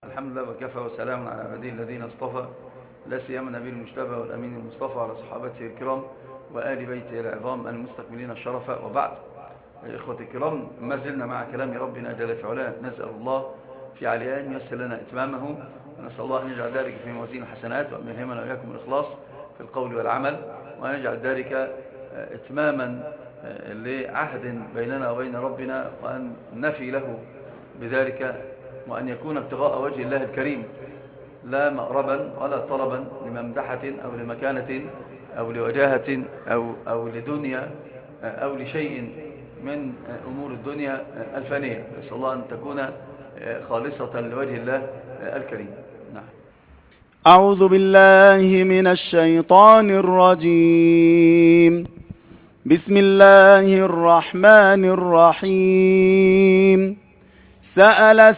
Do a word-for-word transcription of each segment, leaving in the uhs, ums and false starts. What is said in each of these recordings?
الحمد لله وكفى وسلام على عباده الذين اصطفى، لا سيما النبي المجتبى والأمين المصطفى على صحابته الكرام وآل بيته العظام المستكملين الشرف. وبعد، إخوة الكرام، ما زلنا مع كلام ربنا جل في علاه، نسأل الله في علياء أن ييسر لنا إتمامه، ونسأل الله أن يجعل ذلك في موازين الحسنات، وأن يلهمنا وإياكم الإخلاص في القول والعمل، وأن يجعل ذلك إتماما لعهد بيننا وبين ربنا، وأن نفي له بذلك، وأن يكون ابتغاء وجه الله الكريم، لا مأربا ولا طلبا لممدحة أو لمكانة أو لوجاهة أو, أو لدنيا أو لشيء من أمور الدنيا الفانية. نسأل الله أن تكون خالصة لوجه الله الكريم. نعم. أعوذ بالله من الشيطان الرجيم. بسم الله الرحمن الرحيم. سأل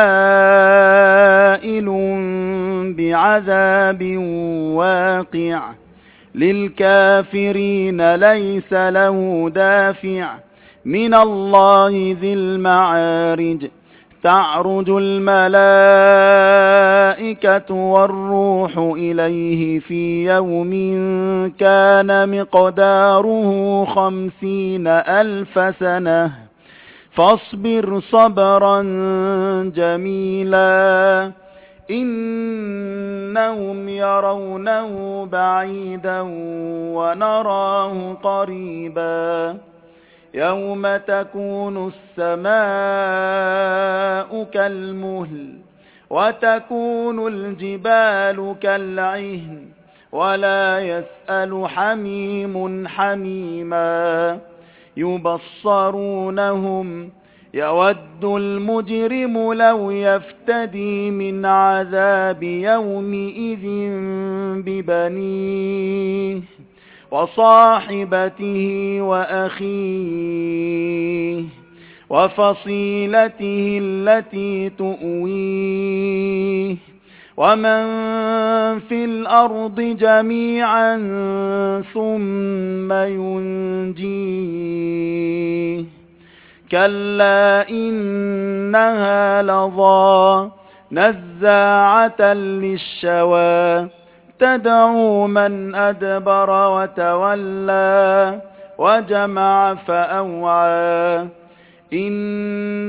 سائل بعذاب واقع للكافرين ليس له دافع من الله ذي المعارج. تعرج الملائكة والروح إليه في يوم كان مقداره خمسين ألف سنة فاصبر صبرا جميلا إنهم يرونه بعيدا ونراه قريبا. يوم تكون السماء كالمهل وتكون الجبال كالعهن ولا يسأل حميم حميما. يبصرونهم يود المجرم لو يفتدي من عذاب يومئذ ببنيه وصاحبته وأخيه وفصيلته التي تؤويه ومن في الأرض جميعا ثم ينجيه. كلا إنها لظى نزاعة للشوى تدعو من أدبر وتولى وجمع فأوعى. إن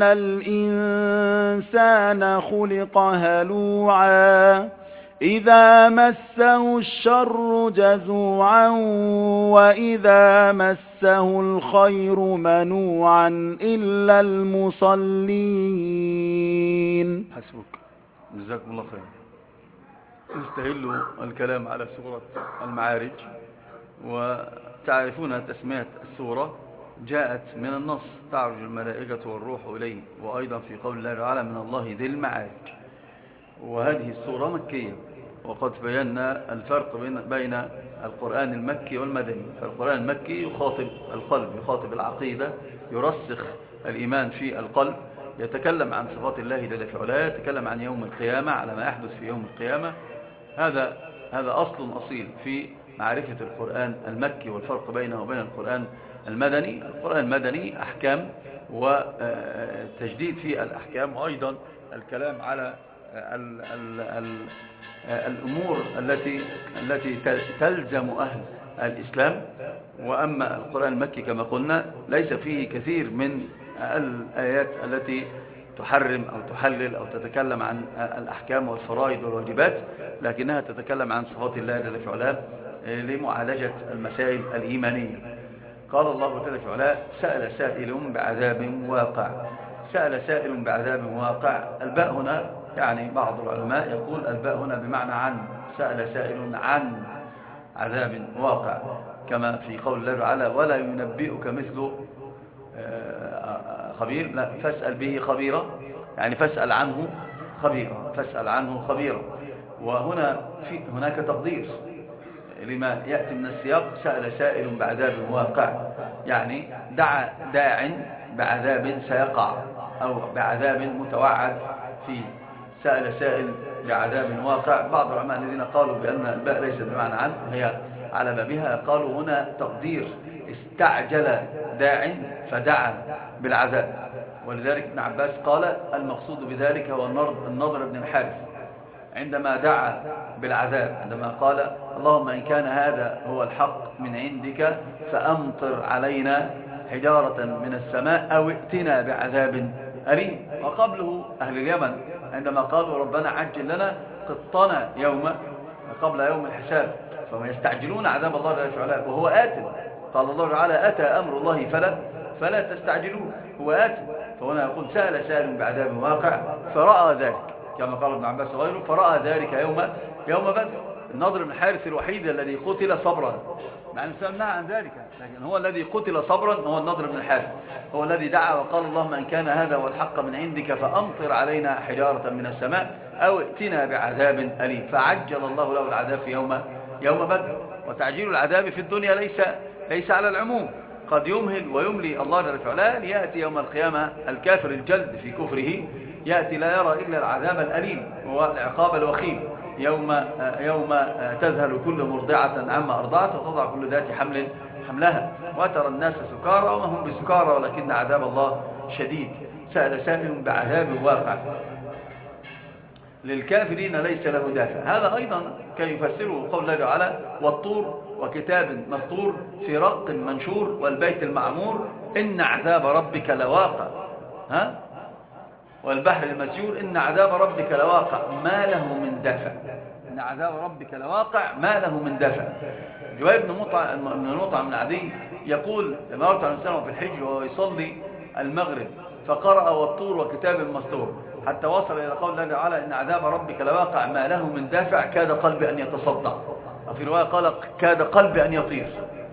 الإنسان خلق هلوعا إذا مسه الشر جزوعا وإذا مسه الخير منوعا إلا المصلين. حسبك، جزاكم الله خير. نستهل الكلام على سورة المعارج، وتعرفون تسمية السورة جاءت من النص، تعرج الملائكة والروح إليه، وأيضا في قول الله تعالى من الله ذي المعارج. وهذه السورة مكية، وقد بينا الفرق بين بين القرآن المكي والمدني. فالقرآن المكي يخاطب القلب، يخاطب العقيدة، يرسخ الإيمان في القلب، يتكلم عن صفات الله جل في علاه، يتكلم عن يوم القيامة، على ما يحدث في يوم القيامة. هذا هذا أصل أصيل في معرفة القرآن المكي والفرق بينه وبين القرآن المدني. القرآن المدني أحكام وتجديد في الأحكام، وأيضا الكلام على ال ال ال الأمور التي التي تلزم أهل الإسلام. وأما القرآن المكي كما قلنا ليس فيه كثير من الآيات التي تحرم أو تحلل أو تتكلم عن الأحكام والفرائض والواجبات، لكنها تتكلم عن صفات الله جل في علاه لمعالجة المسائل الإيمانية. قال الله جل في علاه سأل سائل بعذاب واقع. سأل سائل بعذاب واقع، الباء هنا يعني بعض العلماء يقول الباء هنا بمعنى عن، سأل سائل عن عذاب واقع، كما في قول الله تعالى ولا ينبئك مثل خبير، لا فاسأل به خبيرا، يعني فاسأل عنه خبيرا، فاسأل عنه خبيرا. وهنا في هناك تقدير لما يأتي من السياق، سأل سائل بعذاب واقع، يعني دعا داع بعذاب سيقع أو بعذاب متوعد فيه. سأل سائل بعذاب واقع. بعض العلماء الذين قالوا بأن الباء ليست بمعنى عن، هي على بابها، قالوا هنا تقدير استعجل داع فدعا بالعذاب، ولذلك ابن عباس قال المقصود بذلك هو النضر بن الحارث عندما دعا بالعذاب، عندما قال اللهم إن كان هذا هو الحق من عندك فأمطر علينا حجارة من السماء أو ائتنا بعذاب أليم. وقبله أهل اليمن عندما قالوا ربنا عجل لنا قطنا يوم قبل يوم الحساب، فهم يستعجلون عذاب الله جل وعلا وهو آت. قال الله تعالى أتى أمر الله فلا فلا تستعجلوه، هو آت. فهنا يقول سأل سائل بعذاب واقع فرأى ذلك كما قال ابن عباس وغيره، فرأى ذلك يوم يوم بدر. النضر بن الحارث الوحيد الذي قتل صبرا، مع أن سمعنا عن ذلك، لكن هو الذي قتل صبرا هو النضر بن الحارث، هو الذي دعا وقال اللهم إن كان هذا هو الحق من عندك فأمطر علينا حجارة من السماء أو ائتنا بعذاب أليم، فعجل الله له العذاب في يوم يوم بدر. وتعجيل العذاب في الدنيا ليس ليس على العموم، قد يمهل ويملي الله جل وعلا ليأتي يوم القيامة الكافر الجلد في كفره، يأتي لا يرى إلا العذاب الأليم وهو العقاب الوخيم، يوم يوم تذهل كل مرضعة عما أرضعت وتضع كل ذات حمل حملها وترى الناس سكارى وما هم بسكارى ولكن عذاب الله شديد. سأل سائل بعذاب واقع للكافرين ليس له دافع. هذا أيضا كي يفسره قول الله تعالى والطور وكتاب مسطور في رق منشور والبيت المعمور إن عذاب ربك لواقع، ها والبحر المسجور إن عذاب ربك لواقع ما له من دافع. إن عذاب ربك لواقع ما له من دافع. جواب بن مطعم بن مطعم بن عدي يقول لما رأت عن سنة في الحج وهو يصلي المغرب فقرأ والطور وكتاب مسطور حتى وصل إلى قول الله تعالى إن عذاب ربك لواقع ما له من دافع كاد قلبي أن يتصدع، وفي رواية قال كاد قلبي أن يطير.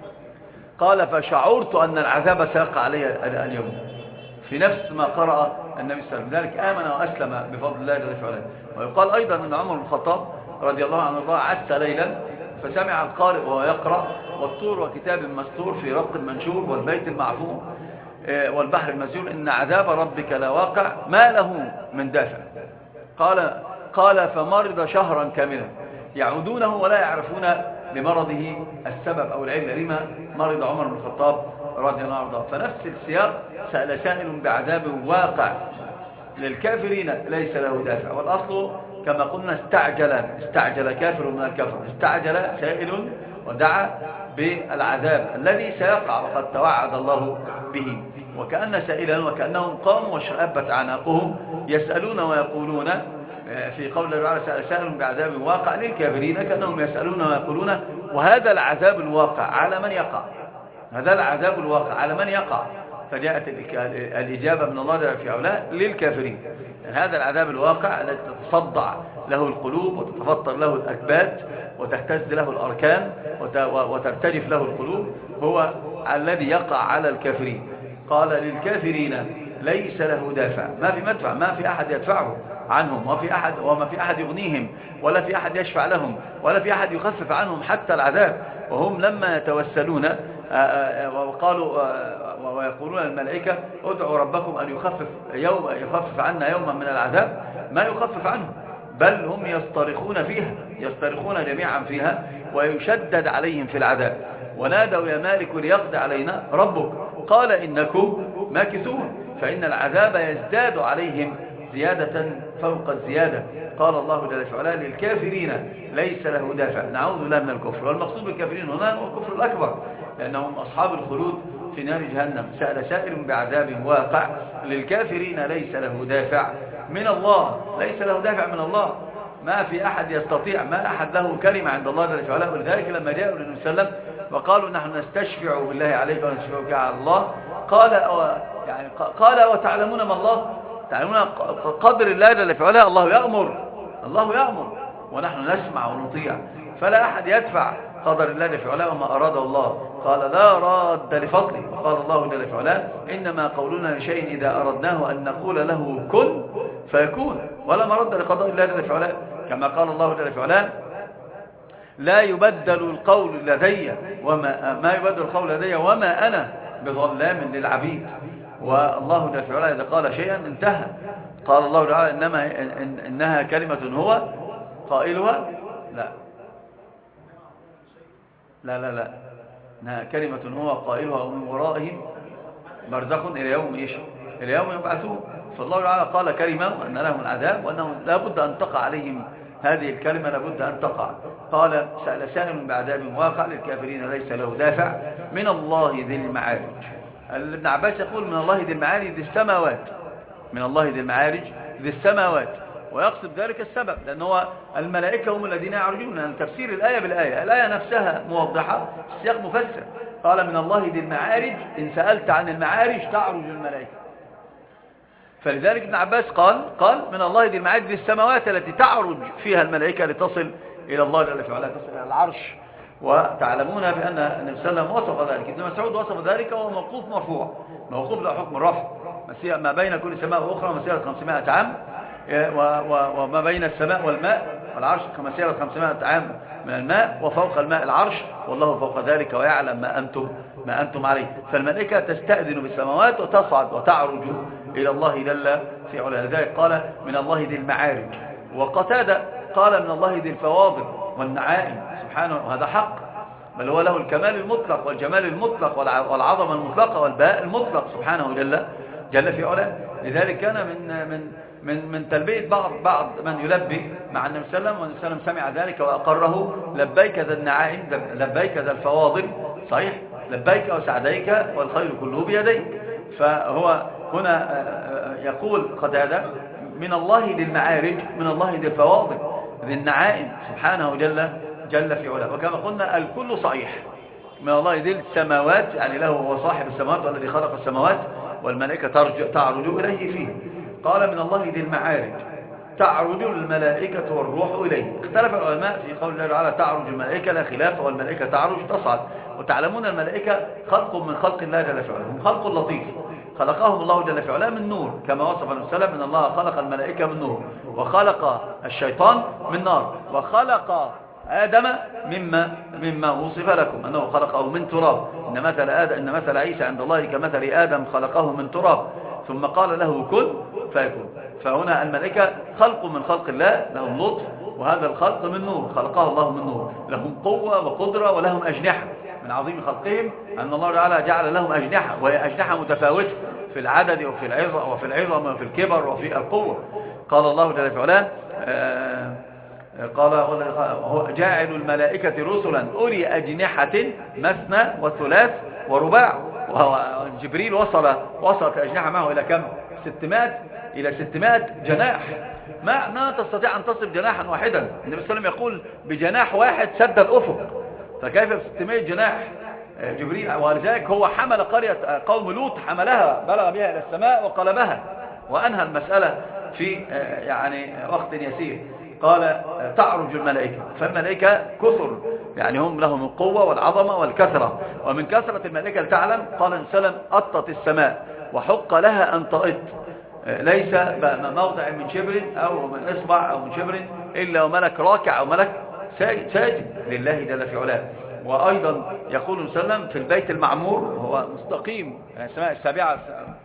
قال فشعرت أن العذاب سيقع علي اليوم في نفس ما قرأ النبي صلى الله عليه وسلم، ذلك آمن وأسلم بفضل الله جل وعلا. ويقال أيضا أن عمر بن الخطاب رضي الله عنه الله عس ليلا فسمع القارئ وهو يقرأ والطور وكتاب مسطور في رق منشور والبيت المعفور والبحر المسجور إن عذاب ربك لواقع ما له من دافع. قال قال فمرض شهرا كاملا يعودونه ولا يعرفون لمرضه السبب أو العلة لما مرض عمر بن الخطاب رضي الله عنه. فنفس السياق سأل سائل بعذاب واقع للكافرين ليس له دافع. والأصل كما قلنا استعجل استعجل كافر من الكفر، استعجل سائل ودعا بالعذاب الذي سيقع وقد توعد الله به. وكأن سائلا وكأنهم قاموا وشربت عناقهم يسألون ويقولون في قول الله تعالى سائل بعذاب واقع للكافرين كأنهم يسألون ويقولون وهذا العذاب الواقع على من يقع، هذا العذاب الواقع على من يقع. فجاءت الإجابة من الله في أولاء للكافرين. يعني هذا العذاب الواقع الذي تتصدع له القلوب وتتفطر له الأكباد وتهتز له الأركان وترتجف له القلوب هو الذي يقع على الكافرين. قال للكافرين ليس له دافع، ما في مدفع، ما في أحد يدفعه عنهم وما في أحد وما في أحد يغنيهم ولا في أحد يشفع لهم ولا في أحد يخفف عنهم حتى العذاب. وهم لما يتوسلون وقالوا ويقولون الملائكة ادعوا ربكم أن يخفف يوم يخفف عنا يوما من العذاب ما يخفف عنه، بل هم يصطرخون فيها يصطرخون جميعا فيها ويشدد عليهم في العذاب. ونادوا يا مالك ليقضي علينا ربك قال إنكم ماكثون، فإن العذاب يزداد عليهم زيادة فوق الزيادة. قال الله جل وعلا للكافرين ليس له دافع. نعوذ بالله من الكفر. والمقصود بالكافرين هنا هو الكفر الأكبر لأنهم أصحاب الخلود في نار جهنم. سأل سائل بعذاب واقع للكافرين ليس له دافع من الله، ليس له دافع من الله، ما في أحد يستطيع، ما أحد له كلمة عند الله جل وعلا. ولذلك لما جاءوا للنبي صلى الله عليه وسلم وقالوا نحن نستشفع بالله عليك ونستشفعك على الله قال يعني قال وتعلمون ما الله تعلمون قدر الله جل وعلا. الله يأمر الله يأمر ونحن نسمع ونطيع، فلا أحد يدفع قدر الله جل وعلا وما أراد الله. قال لا راد لفضله. وقال الله جل وعلا إنما قولنا لشيء إذا أردناه أن نقول له كن فيكون، ولا مرد لقضاء الله جل وعلا. كما قال الله جل وعلا لا يبدل القول لدي وما ما يبدل القول لدي وما أنا بظلام للعبيد. والله جل وعلا إذا قال شيئا انتهى. قال الله تعالى إنما إن إنها كلمة هو قائلها لا لا لا لا إنها كلمة هو قائلها ومن ورائهم برزخ إلى يوم إيش إلى يوم يبعثون. فالله تعالى قال كلمة أن لهم العذاب وأنهم لا بد أن تقع عليهم هذه الكلمة، لا بد أن تقع. قال سأل سائل بعذاب واقع للكافرين ليس له دافع من الله ذي المعارج. ابن عباس يقول من الله ذي المعارج ذي السماوات، من الله ذي المعارج ذي السماوات، ويقصد ذلك السبب لأن هو الملائكة هم الذين يعرجون. لأن تفسير الآية بالآية، الآية نفسها موضحة، السياق مفسر. قال من الله ذي المعارج، إن سألت عن المعارج تعرج الملائكة. فلذلك ابن عباس قال قال من الله ذي المعارج ذي السماوات التي تعرج فيها الملائكة لتصل إلى الله جل وعلا، تصل إلى العرش. وتعلمون بأن النبي صلى الله عليه وسلم وصف ذلك، ابن مسعود وصف ذلك وهو موقوف مرفوع، موقوف له حكم الرفع، ما بين كل سماء وأخرى مسيرة خمسمائة عام، وما بين السماء والماء والعرش كمسيرة خمسمائة عام من الماء، وفوق الماء العرش، والله فوق ذلك ويعلم ما أنتم ما أنتم عليه. فالملائكة تستأذن بالسماوات وتصعد وتعرج إلى الله جل في علاه. لذلك قال من الله ذي المعارج. وقتادة قال من الله ذي الفواضل والنعائم سبحانه، وهذا حق، بل هو له الكمال المطلق والجمال المطلق والعظمة المطلقة والبهاء المطلق سبحانه جل جل في علاه. لذلك كان من من من من تلبية بعض بعض من يلبي مع النبي صلى الله عليه وسلم، والنبي صلى الله عليه وسلم سمع ذلك وأقره: لبيك ذا النعائم، لبيك ذا الفواضل، صحيح، لبيك وسعديك والخير كله بيديك. فهو هنا يقول قتادة من الله ذي المعارج، من الله ذي الفواضل ذي النعائم سبحانه جل جل في علاه. وكما قلنا الكل صحيح. من الله ذي السماوات، يعني له هو صاحب السماوات والذي خلق السماوات، والملائكة تعرج إليه فيه. قال من الله ذي المعارج تعرج الملائكة والروح إليه. اختلف العلماء في قول الله تعالى تعرج الملائكة، لا خلاف، والملائكة تعرج تصعد. وتعلمون الملائكة خلق من خلق الله جل في علاه، هم خلق لطيف، خلقهم الله جل في علاه من نور، كما وصف النبي صلى الله عليه وسلم: ان الله خلق الملائكة من نور، وخلق الشيطان من نار، وخلق آدم مما مما وصف لكم أنه خلقه من تراب. إن مثل آدم إن مثل عيسى عند الله كمثل آدم خلقه من تراب ثم قال له كن فيكون. فهنا الملائكة خلق من خلق الله، لهم لطف، وهذا الخلق من نور، خلقه الله من نور، لهم قوة وقدرة ولهم أجنحة. من عظيم خلقهم أن الله تعالى جعل لهم أجنحة، وهي أجنحة متفاوتة في العدد وفي العظم وفي العظم وفي الكبر وفي القوة. قال الله جل وعلا: قال جاعل الملائكة رسلا أولي أجنحة مثنى وثلاث ورباع. وجبريل وصل وصلت الأجنحة معه إلى كم؟ ستمائة إلى ستمائة جناح. ما ما تستطيع أن تصف جناحا واحدا. النبي صلى الله عليه وسلم يقول بجناح واحد سد الأفق، فكيف بستمائة جناح جبريل؟ ولذلك هو حمل قرية قوم لوط، حملها بلغ بها إلى السماء وقلبها، وأنهى المسألة في يعني وقت يسير. قال تعرج الملائكة، فالملائكة كثر، يعني هم لهم القوة والعظمة والكثرة. ومن كثرة الملائكة لتعلم قال النبي صلى الله عليه وسلم: أطت السماء وحق لها أن تأط، ليس موضع من شبر أو من إصبع أو من شبر إلا وملك راكع أو ملك ساجد لله جل في علاه. وأيضا يقول النبي صلى الله عليه وسلم في البيت المعمور، هو مستقيم، يعني السماء السابعة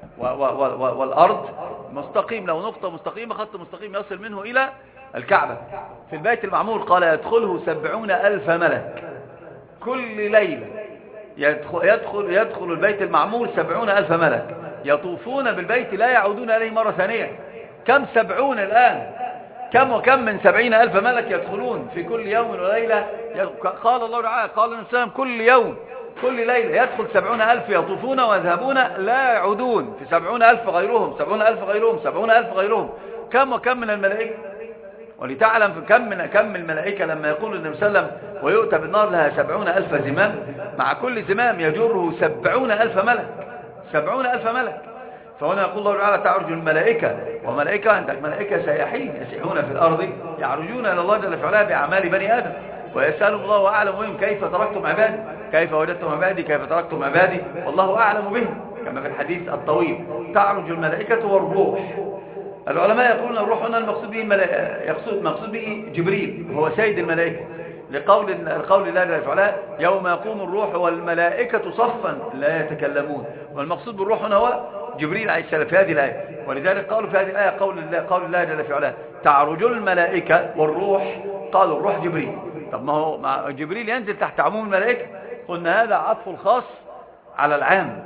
والأرض مستقيم، لو نقطة مستقيمة خط مستقيم يصل منه إلى الكعبة. في البيت المعمور قال يدخله سبعون ألف ملك كل ليلة، يدخل, يدخل, يدخل البيت المعمور سبعون ألف ملك يطوفون بالبيت لا يعودون إليه مرة ثانية. كم سبعون الآن؟ كم وكم من سبعين ألف ملك يدخلون في كل يوم وليلة. قال الله تعالى قال النبي صلى الله عليه وسلم كل يوم كل ليلة يدخل سبعون ألف يطوفون ويذهبون لا يعودون، في سبعون ألف غيرهم سبعون ألف غيرهم سبعون ألف غيرهم. كم وكم من الملائكة. ولتعلم في كم من كم الملائكة لما يقول النبي صلى الله عليه وسلم ويؤتى بالنار لها سبعون ألف زمام، مع كل زمام يجره سبعون ألف ملك، سبعون ألف ملك. فهنا يقول الله تعالى تعرج الملائكة، وملائكة عندك ملائكة سياحين يسيحون في الأرض يعرجون إلى الله جل وعلا بأعمال بني آدم، ويسألهم الله أعلم بهم كيف تركتم عبادي، كيف وجدتم عبادي، كيف تركتم عبادي، والله أعلم بهم، كما في الحديث الطويل. تعرج الملائكة والروح. العلماء يقولون الروح هنا المقصود به يقصد مقصود به جبريل، هو سيد الملائكة، لقول القول الله جل وعلا يوم يقوم الروح والملائكة صفا لا يتكلمون. والمقصود بالروح هنا هو جبريل عليه السلام في هذه الآية. ولذلك قالوا في هذه الآية قول الله قول الله جل وعلا تعرج الملائكة والروح، قالوا الروح جبريل. طب ما هو مع جبريل ينزل تحت عموم الملائكة، قلنا هذا عطف الخاص على العام،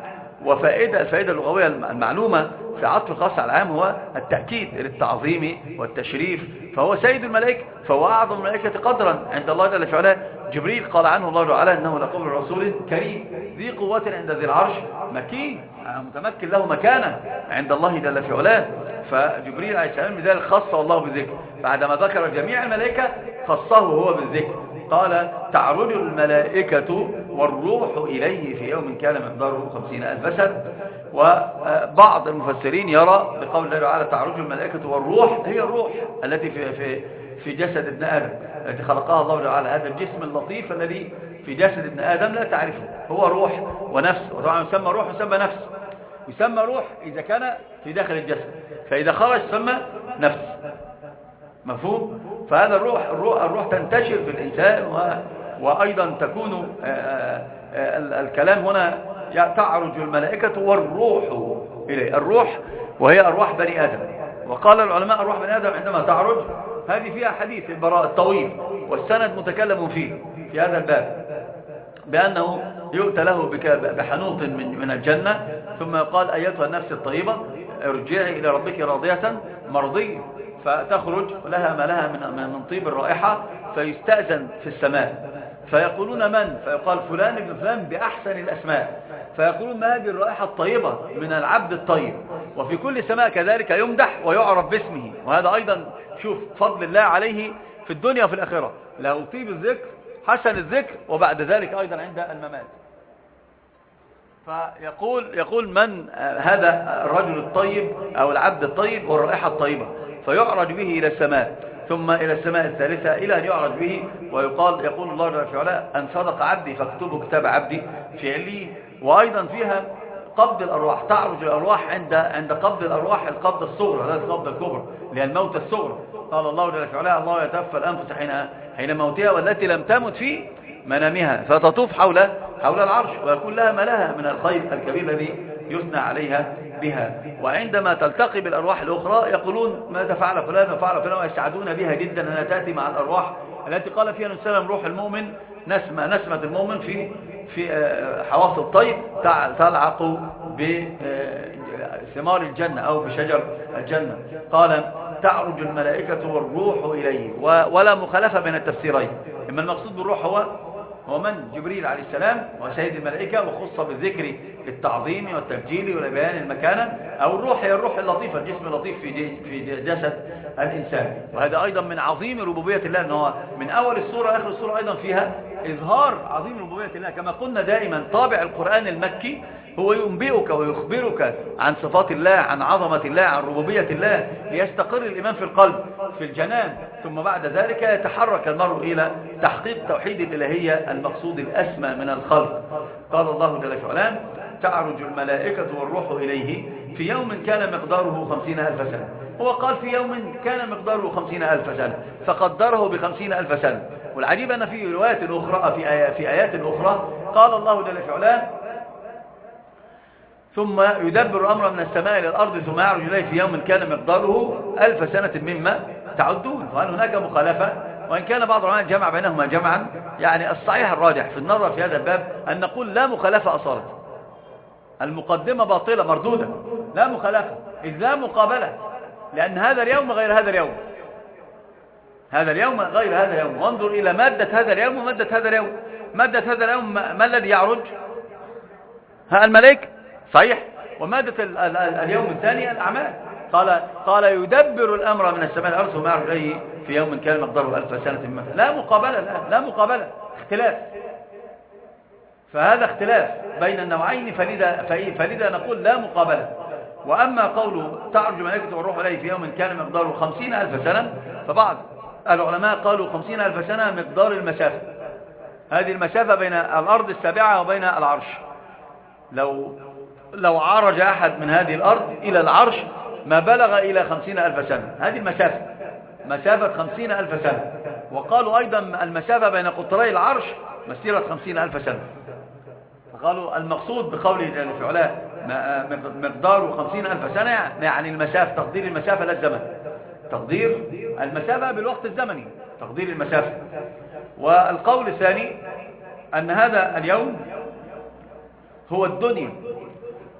وفائدة الفائدة اللغوية المعلومة في عطف الخاص على العام هو التأكيد للتعظيم والتشريف، فهو سيد الملائكة، فهو أعظم الملائكة قدرا عند الله جل في علاه. جبريل قال عنه الله تعالى إنه لقول رسول كريم ذي قوة عند ذي العرش مكين، متمكن له مكانة عند الله جل في علاه. فجبريل عليه السلام بذلك خصه الله بالذكر، بعدما ذكر جميع الملائكة خصه هو بالذكر، قال تعرج الملائكة والروح إليه في يوم كان مقداره خمسين ألف سنة. وبعض المفسرين يرى بقول الله تعالى تعرج الملائكة والروح هي الروح التي في في في جسد ابن آدم التي خلقها الله تعالى، هذا الجسم اللطيف الذي في جسد ابن آدم لا تعرفه، هو روح ونفس، وطبعا يسمى روح ويسمى نفس. يسمى روح إذا كان في داخل الجسد، فإذا خرج يسمى نفس، مفهوم؟ فهذا الروح الروح, الروح تنتشر في الإنسان، و وأيضا تكون الكلام هنا تعرج الملائكة والروح إليه، الروح وهي أرواح بني آدم. وقال العلماء أرواح بني آدم عندما تعرج هذه فيها حديث البراء الطويل والسند متكلم فيه في هذا الباب، بأنه يؤتى له بحنوط من من الجنة ثم يقال أيتها النفس الطيبة ارجعي إلى ربك راضية مرضية، فتخرج لها ما لها من من طيب الرائحة، فيستأذن في السماء فيقولون من؟ فيقال فلان ابن فلان بأحسن الأسماء، فيقولون ما هذه الرائحة الطيبة من العبد الطيب. وفي كل سماء كذلك يمدح ويعرف باسمه، وهذا أيضا شوف فضل الله عليه في الدنيا وفي الآخرة، له طيب الذكر حسن الذكر، وبعد ذلك أيضا عند الممات. فيقول يقول من هذا الرجل الطيب أو العبد الطيب والرائحة الطيبة، فيعرج به إلى السماء ثم إلى السماء الثالثة إلى أن يعرج به ويقال يقول الله جل في علاه أن صدق عبدي فاكتبوا كتاب عبدي في عليين. وأيضا فيها قبض الأرواح، تعرج الأرواح عند عند قبض الأرواح القبض الصغرى لا القبض الكبرى، لأن الموت الصغرى. قال الله جل في علاه الله يتوفى الأنفس حين حين موتها والتي لم تمت في منامها فتطوف حول حول العرش ويكون لها ما لها من الخير الكبير الذي يثنى عليها بها. وعندما تلتقي بالأرواح الأخرى يقولون ماذا فعل فلان وفعل فلان، ويسعدون بها جدا أنها تأتي مع الأرواح التي قال فيها نسلم روح المؤمن نسمة نسمة المؤمن في في حواصل الطيب تلعق بثمار الجنة أو بشجر الجنة. قال تعرج الملائكة والروح إليه، ولا مخالفة بين التفسيرين، إما المقصود بالروح هو هو من؟ جبريل عليه السلام وسيد الملائكة وخص بالذكر للتعظيم والتبجيل ولبيان المكانة، أو الروح هي الروح اللطيفة الجسم اللطيف في في جسد الإنسان. وهذا أيضا من عظيم ربوبية الله، أنه من أول السورة آخر السورة أيضا فيها إظهار عظيم ربوبية الله. كما قلنا دائما طابع القرآن المكي هو ينبئك ويخبرك عن صفات الله، عن عظمة الله، عن ربوبية الله، ليستقر الإيمان في القلب في الجنان، ثم بعد ذلك يتحرك المرء إلى تحقيق توحيد الإلهية المقصود الأسمى من الخلق. قال الله جل وعلا تعرج الملائكة والروح إليه في يوم كان مقداره خمسين ألف سنة. هو قال في يوم كان مقداره خمسين ألف سنة فقدره بخمسين ألف سنة. والعجيب أن في روايات أخرى في آيات, في آيات أخرى قال الله جل وعلا ثم يدبر أمر من السماء إلى الأرض ثم يعرج إليه في يوم كان مقداره ألف سنة مما تعدون. وهل هناك مخالفة؟ وإن كان بعض العلماء جمع بينهما جمعا، يعني الصحيح الراجح في النظر في هذا الباب أن نقول لا مخالفة أصالة، المقدمة باطلة مردودة، لا مخالفة إذ لا مقابلة، لأن هذا اليوم غير هذا اليوم، هذا اليوم غير هذا اليوم. وانظر إلى مادة هذا اليوم ومادة هذا اليوم. مادة هذا اليوم ما الذي يعرج؟ ها الملائكة صحيح، ومادة ال ال ال اليوم الثاني الأعمال. قال قال يدبر الأمر من السماء الأرض وما يعرج إليه في يوم كان مقداره ألف سنة مثلا. لا مقابلة، لا, لا مقابلة، اختلاف. فهذا اختلاف بين النوعين، فلذا فلذا نقول لا مقابلة. وأما قوله تعرج الملائكة والروح إليه في يوم كان مقداره خمسين ألف سنة، فبعض العلماء قالوا خمسين ألف سنة مقدار المسافة، هذه المسافة بين الأرض السابعة وبين العرش. لو لو عرج أحد من هذه الأرض إلى العرش ما بلغ إلى خمسين ألف سنة، هذه المسافة مسافة خمسين ألف سنة. وقالوا أيضا المسافة بين قطري العرش مسيرة خمسين ألف سنة. فقالوا المقصود بقوله جل في علاه مقداره خمسين ألف سنة يعني المسافة، تقدير المسافة لا الزمن، تقدير المسافة بالوقت الزمني، تقدير المسافة. والقول الثاني أن هذا اليوم هو الدنيا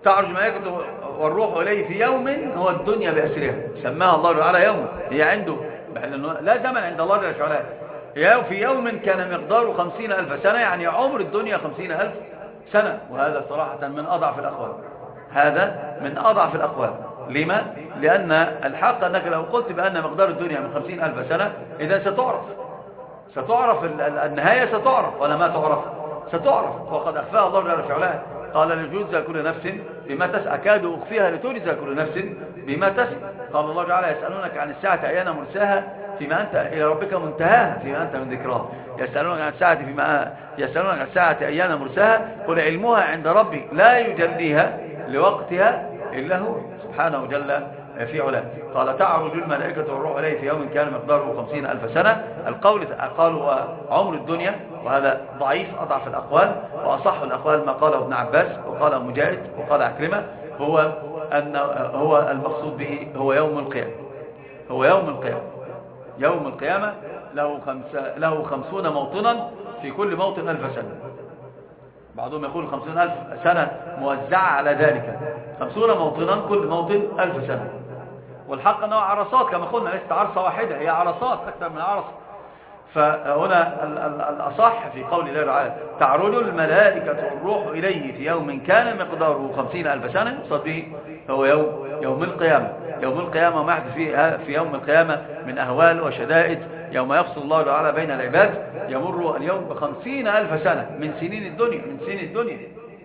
تعرج الملائكة والروح إليه في يوم هو الدنيا بأسرها، سماها الله تعالى يوم، هي عنده لا زمن عند الله جل وعلا، في يوم كان مقداره خمسين ألف سنة، يعني عمر الدنيا خمسين ألف سنة. وهذا صراحة من أضعف الأقوال، هذا من أضعف الأقوال. لما؟ لأن الحق أنك لو قلت بأن مقدار الدنيا من خمسين ألف سنة إذا ستعرف ستعرف النهاية، ستعرف ولا ما تعرف؟ ستعرف، وقد أخفاها الله جل وعلا. قال لتجزى كل نفس بما تسعى، أكاد أخفيها لتجزى كل نفس بما تسعى. قال الله تعالى يسألونك عن الساعة أيان مرساها فيما أنت إلى ربك منتهاها فيما أنت من ذكرها. يسألونك عن الساعة فيما يسألونك عن الساعة أيان مرساها قل علمها عند ربي لا يجليها لوقتها إلا هو سبحانه جل في علاه. قال تعرج الملائكة والروح إليه في يوم كان مقداره خمسين ألف سنة. القول قالوا عمر الدنيا، وهذا ضعيف أضعف الأقوال، وأصح الأقوال ما قاله ابن عباس وقال مجاهد وقال عكرمة، هو أن هو المقصود به هو يوم القيامة، هو يوم القيامة. يوم القيامة له خمسة له خمسون موطنا، في كل موطن ألف سنة. بعضهم يقول خمسون ألف سنة موزعة على ذلك، خمسون موطنا كل موطن ألف سنة. والحق أنه عرصات كما قلنا، ليست عرصة واحدة، هي عرصات أكثر من عرص. فهنا الأصح في قول الله تعالى تعرج الملائكة والروح إليه في يوم كان مقداره خمسين ألف سنة، يقصد به هو يوم يوم القيامة. يوم القيامة ما يحدث فيه في يوم القيامة من أهوال وشدائد، يوم يفصل الله تعالى بين العباد، يمر اليوم بخمسين ألف سنة من سنين الدنيا من سنين الدنيا.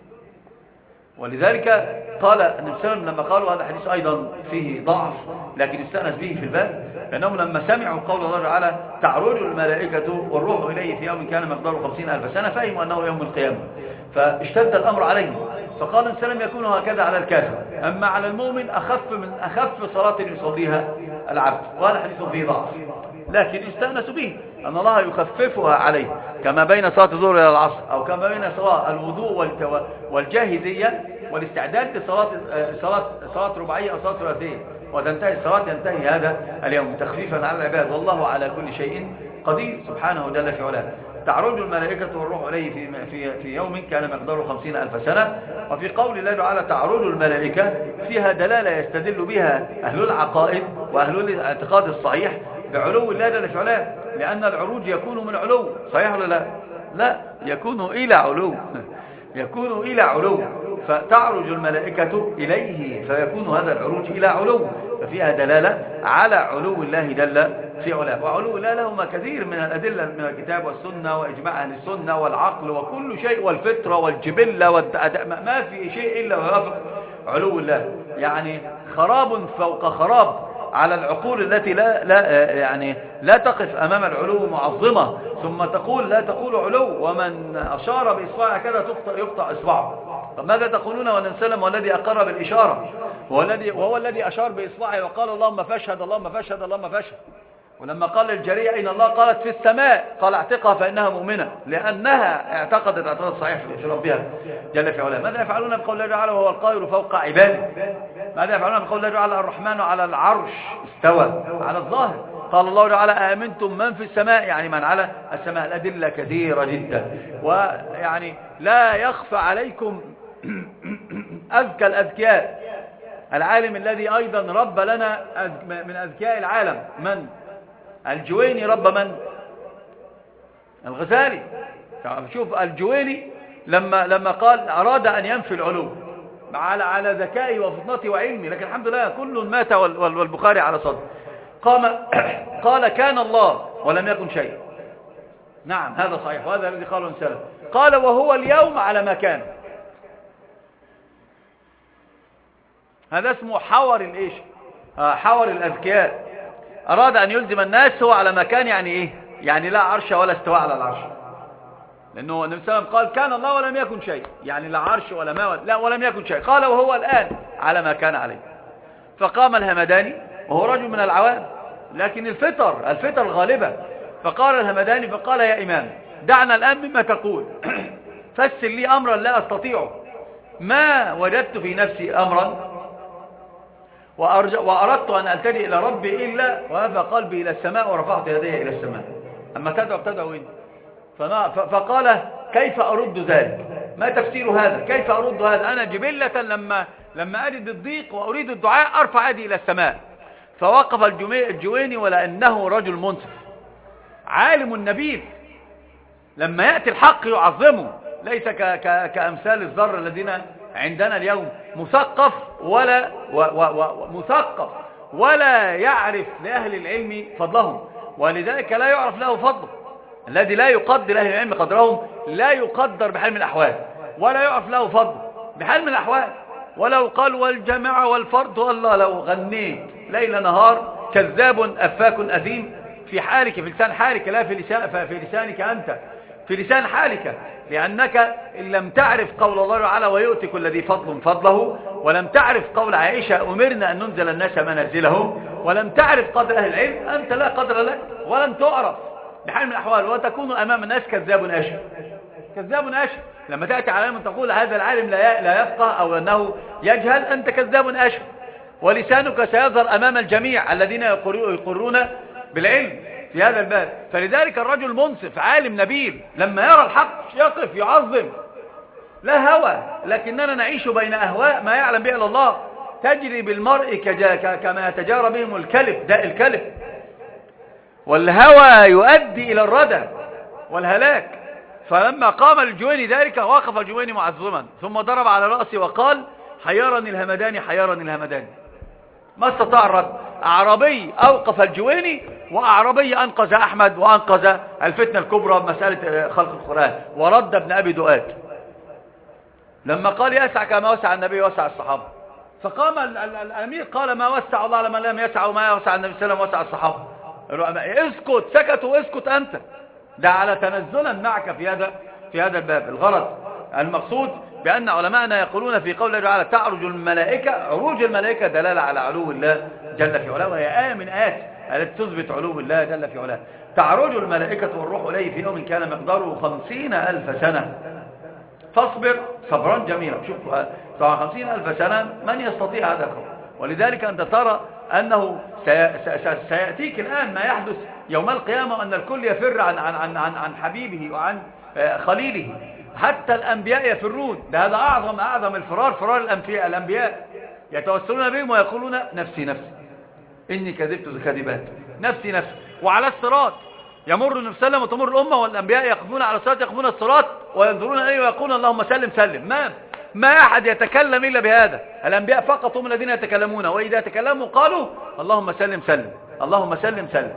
ولذلك قال النبي صلى الله عليه وسلم لما قالوا هذا الحديث أيضا فيه ضعف لكن استأنس به في الباب، لأنهم لما سمعوا قول الله تعالى تعرج الملائكة والروح إليه في يوم كان مقداره خمسين ألف سنة فهموا أنه يوم القيامة، فاشتد الأمر عليهم. فقال النبي صلى الله عليه وسلم يكون هكذا على الكافر، أما على المؤمن أخف من أخف صلاة يصليها العبد، وهذا حديث فيه ضعف لكن استأنسوا به أن الله يخففها عليه، كما بين صلاة الظهر إلى العصر، أو كما بين صلاة الوضوء والجاهزية والاستعداد لصلاة صلاة صلاة رباعية أو صلاة ثلاثية، وتنتهي الصلاة ينتهي هذا اليوم تخفيفا على العباد، والله على كل شيء قدير سبحانه جل في علاه. تعرج الملائكة والروح إليه في في في يوم كان مقداره خمسين ألف سنة. وفي قول الله تعالى تعرج الملائكة فيها دلالة يستدل بها أهل العقائد وأهل الاعتقاد الصحيح بعلو الله جل في علاه، لأن العروج يكون من علو، صحيح ولا لا؟ لا، يكون إلى علو يكون إلى علو، فتعرج الملائكة إليه فيكون هذا العروج إلى علو، ففيها دلالة على علو الله جل في علاه. وعلو الله لهما كثير من الأدلة من الكتاب والسنة وإجماع أهل السنة والعقل وكل شيء والفطرة والجبلة والأداء، ما في شيء إلا ويوافق علو الله. يعني خراب فوق خراب على العقول التي لا لا يعني لا تقف أمام العلو معظمة ثم تقول لا تقول علو، ومن أشار بإصبعه كذا تقطع يقطع إصبعه. طب ماذا تقولون والنبي صلى الله عليه وسلم والذي أقر بالإشارة وهو الذي وهو الذي أشار بإصبعه وقال اللهم فاشهد اللهم فاشهد اللهم فاشهد، ولما قال للجارية أين الله قالت في السماء، قال اعتقها فإنها مؤمنة، لأنها اعتقدت اعتقاد صحيح في ربها جل في علاه. ماذا يفعلون بقول الله تعالى وهو القاهر فوق عباده؟ ماذا يفعلون بقول الله تعالى الرحمن على العرش استوى على الظاهر؟ قال الله تعالى آمنتم من في السماء، يعني من على السماء. الأدلة كثيرة جدا، ويعني لا يخفى عليكم أذكى الأذكياء العالم الذي أيضا رب لنا من أذكياء العالم، من؟ الجويني رب من؟ الغزالي. شوف الجويني لما لما قال أراد أن ينفي العلو على على ذكائه وفطنته وعلمه، لكن الحمد لله كل مات والبخاري على صدر. قام قال كان الله ولم يكن شيء. نعم هذا صحيح، وهذا الذي قاله السلف. قال وهو اليوم على ما كان. هذا اسمه حور الايش؟ حور الاذكياء. أراد أن يلزم الناس هو على مكان، يعني إيه؟ يعني لا عرش ولا استواء على العرش، لأنه النبي صلى الله عليه وسلم قال كان الله ولم يكن شيء، يعني لا عرش ولا ماء، لا ولم يكن شيء. قال وهو الآن على ما كان عليه. فقام الهمداني وهو رجل من العوام، لكن الفطر الفطر غالبة، فقال الهمداني فقال يا إمام دعنا الآن مما تقول فسر لي أمرا لا أستطيعه، ما وجدت في نفسي أمرا وأردت أن ألتجئ إلى ربي إلا وهذا قلبي إلى السماء ورفعت يدي إلى السماء. أما تدعو تدعو إنت. فقال كيف أرد ذلك؟ ما تفسير هذا؟ كيف أرد هذا؟ أنا جبلة لما لما أجد الضيق وأريد الدعاء أرفع يدي إلى السماء. فوقف الجويني ولأنه رجل منصف عالم نبيل، لما يأتي الحق يعظمه، ليس ك ك كأمثال الذر الذين عندنا اليوم، مثقف ولا و و و مثقف ولا يعرف لأهل العلم فضلهم، ولذلك لا يعرف له فضل. الذي لا يقدر أهل العلم قدرهم لا يقدر بحال من الأحوال، ولا يعرف له فضل بحال من الأحوال. ولو قال والجماعة والفرد، والله لو غنيت ليل نهار كذاب أفاك أثيم في حالك، في لسان حالك، لا في لسان في لسانك أنت، في لسان حالك، لأنك إن لم تعرف قول الله تعالى ويؤتي كل ذي فضل فضله، ولم تعرف قول عائشة أمرنا أن ننزل الناس منازلهم، ولم تعرف قدر أهل العلم، أنت لا قدر لك ولن تعرف بحال من الأحوال، وتكون أمام الناس كذاب أشر. كذاب أشر لما تأتي على من تقول هذا العالم لا يفقه أو أنه يجهل، أنت كذاب أشر، ولسانك سيظهر أمام الجميع الذين يقرون بالعلم في هذا الباب. فلذلك الرجل منصف عالم نبيل لما يرى الحق يقف يعظم، لا هوى، لكننا نعيش بين أهواء ما يعلم به إلا الله، تجري بالمرء كما يتجارى بهم الكلب، داء الكلب، والهوى يؤدي إلى الردى والهلاك. فلما قام الجويني ذلك وقف الجويني معظما، ثم ضرب على رأسه وقال حيرني الهمداني حيرني الهمداني. ما استطاع الرد. أعرابي أوقف الجويني، وأعرابي أنقذ أحمد وأنقذ الفتنة الكبرى بمسألة خلق القرآن، ورد ابن أبي دؤاد لما قال يسع كما وسع النبي وسع الصحابة. فقام الأمير قال ما وسع الله لمن لم يسع، وما وسع النبي صلى الله عليه وسلم وسع الصحابة. اسكت، سكتوا، اسكت أنت، ده على تنزلا معك في هذا في هذا الباب. الغرض المقصود بأن علماءنا يقولون في قول الله تعالى تعرج الملائكة، عروج الملائكة دلالة على علو الله جل في علاه، وهي آية من آيات التي تثبت علو الله جل في علاه. تعرج الملائكة والروح إليه في يوم كان مقداره خمسين ألف سنة فاصبر صبرا جميلا. شوف طبعا خمسين ألف سنة من يستطيع هذا القول؟ ولذلك أنت ترى أنه سيأتيك الآن ما يحدث يوم القيامة، أن الكل يفر عن عن عن عن, عن حبيبه وعن خليله، حتى الأنبياء يفرون. ده هذا أعظم أعظم الفرار، فرار الأنبياء. الأنبياء يتوسلون بهم ويقولون نفسي نفسي إني كذبت كذبات، نفسي نفسي. وعلى الصراط يمر النبي صلى الله عليه وسلم وتمر الأمة، والأنبياء يقفون على الصراط يقفون الصراط وينظرون إليه ويقولون اللهم سلم سلم. ما ما أحد يتكلم إلا بهذا. الأنبياء فقط هم الذين يتكلمون، وإذا تكلموا قالوا اللهم سلم سلم، اللهم سلم سلم.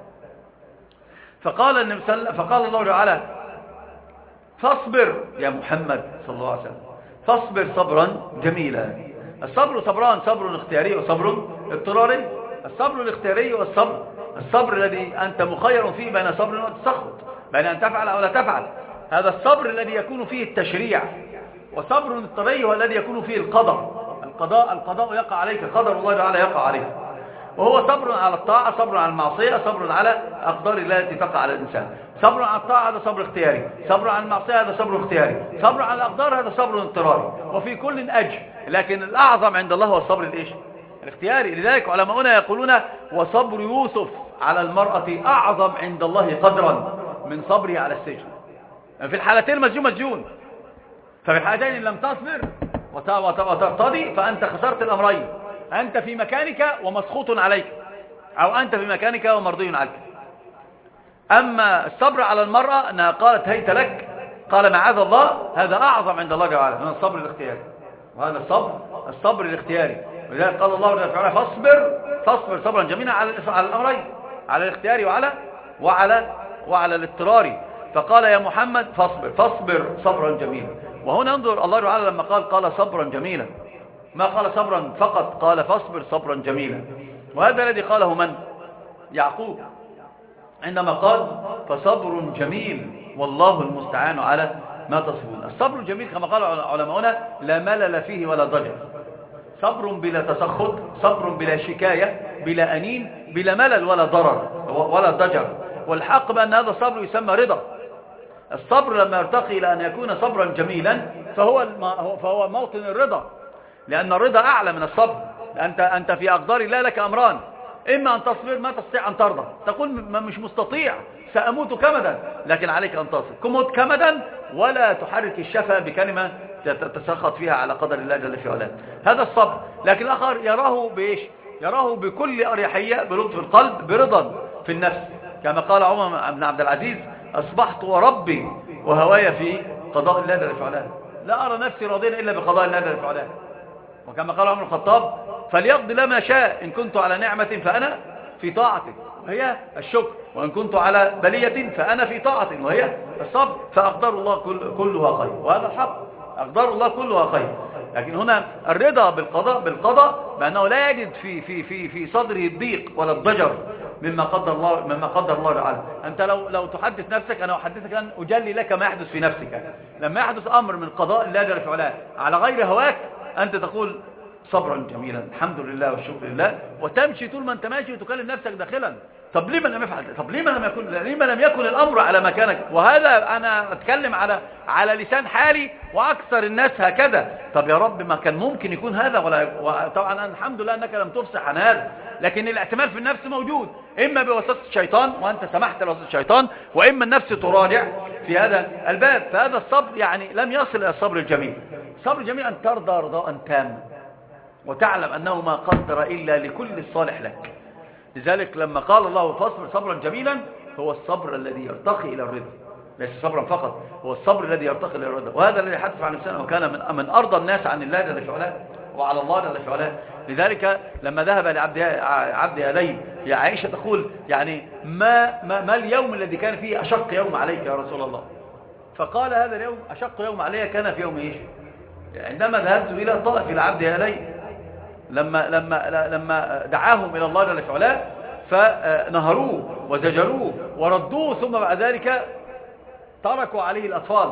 فقال النبي صلى الله فقال الله تعالى فاصبر يا محمد صلى الله عليه وسلم، فاصبر صبرا جميلا. الصبر صبران، صبر اختياري وصبر اضطراري. الصبر الاختياري والصبر الصبر الذي أنت مخير فيه بين صبر وتسخط، بين أن تفعل أو لا تفعل. هذا الصبر الذي يكون فيه التشريع. وصبر اضطراري هو الذي يكون فيه القضاء. القضاء القضاء يقع عليك، قدر الله تعالى يقع عليك، وهو صبر على الطاعة، صبر على المعصية، صبر على أقدار الله التي تقع على الإنسان. صبر على الطاعة هذا صبر اختياري، صبر على المعصية هذا صبر اختياري، صبر على الأقدار هذا صبر اضطراري، وفي كل أجر. لكن الأعظم عند الله هو الصبر الإيش؟ الاختياري. لذلك علماؤنا يقولون وصبر يوسف على المرأة أعظم عند الله قدرا من صبره على السجن. في الحالتين مسجون مسجون، ففي الحالتين إن لم تصبر وترتضي فأنت خسرت الأمرين، أنت في مكانك ومسخوط عليك، أو أنت في مكانك ومرضي عليك. أما الصبر على المرأة أنها قالت هيت لك، قال معاذ الله، هذا أعظم عند الله تعالى من الصبر الاختياري. وهذا الصبر الصبر الاختياري. ولذلك قال الله تعالى فاصبر فاصبر صبرا جميلا على على الأمرين، على الاختياري وعلى وعلى وعلى الاضطراري. فقال يا محمد فاصبر فاصبر صبرا جميلا. وهنا انظر الله تعالى لما قال قال صبرا جميلا، ما قال صبرا فقط، قال فاصبر صبرا جميلا. وهذا الذي قاله من؟ يعقوب عندما قال فصبر جميل والله المستعان على ما تصفون. الصبر الجميل كما قال علماؤنا لا ملل فيه ولا ضجر، صبر بلا تسخط، صبر بلا شكاية، بلا أنين، بلا ملل ولا ضرر ولا ضجر. والحق بأن هذا الصبر يسمى رضا. الصبر لما يرتقي إلى أن يكون صبرا جميلا فهو فهو موطن الرضا، لأن الرضا أعلى من الصبر. أنت أنت في أقدار الله لك أمران، إما أن تصبر ما تستطيع أن ترضى، تقول مش مستطيع سأموت كمدا، لكن عليك أن تصبر. كموت كمدا ولا تحرك الشفة بكلمة تتسخط فيها على قدر الله جل في علاه. هذا الصبر. لكن الآخر يراه بإيش؟ يراه بكل أريحية، بلطف القلب، برضا في النفس، كما قال عمر بن عبد العزيز: أصبحت وربي وهواي في قضاء الله جل في علاه، لا أرى نفسي راضيا إلا بقضاء الله جل في علاه. وكما قال عمر الخطاب: فليقضي لما شاء، إن كنت على نعمة فأنا في طاعته وهي الشكر، وإن كنت على بلية فأنا في طاعة وهي الصبر، فأقدر الله كل كلها خير. وهذا الحق، أقدر الله كلها خير. لكن هنا الرضا بالقضاء بالقضاء بأنه لا يجد في في في في صدره الضيق ولا الضجر مما قدر الله مما قدر الله تعالى. أنت لو لو تحدث نفسك، أنا أحدثك أن أجلي لك ما يحدث في نفسك. لما يحدث أمر من قضاء الله جل في علاه على غير هواك، أنت تقول: صبرا جميلا، الحمد لله والشكر لله، وتمشي طول ما انت ماشي وتكلم نفسك داخلا: طب ليه لم يفعل؟ طب ليه لم يكن ليه لم يكن الامر على مكانك؟ وهذا انا اتكلم على على لسان حالي، واكثر الناس هكذا. طب يا رب ما كان ممكن يكون هذا؟ ولا طبعا الحمد لله انك لم تفصح عن هذا، لكن الاحتمال في النفس موجود، اما بواسطه الشيطان وانت سمحت بواسطه الشيطان، واما النفس تراجع في هذا الباب. فهذا الصبر يعني لم يصل الى الصبر الجميل. الصبر الجميل ان ترضى رضاء تاما، وتعلم أنه ما قدر إلا لكل الصالح لك. لذلك لما قال الله: فاصبر صبرا جميلا، هو الصبر الذي يرتقي إلى الرضا، ليس صبرا فقط، هو الصبر الذي يرتقي إلى الرضا. وهذا الذي حدث عن نفسنا، وكان من من أرضى الناس عن الله جل في علاه وعلى الله جل في علاه. لذلك لما ذهب لعبد عبد يديه، يا عائشة تقول: يعني ما, ما ما اليوم الذي كان فيه أشق يوم عليك يا رسول الله؟ فقال: هذا اليوم أشق يوم علي كان في يوم إيش؟ عندما ذهبت إلى الطائف إلى عبد يديه، لما لما لما دعاهم إلى الله جل في علاه فنهروه وزجروه وردوه، ثم بعد ذلك تركوا عليه الأطفال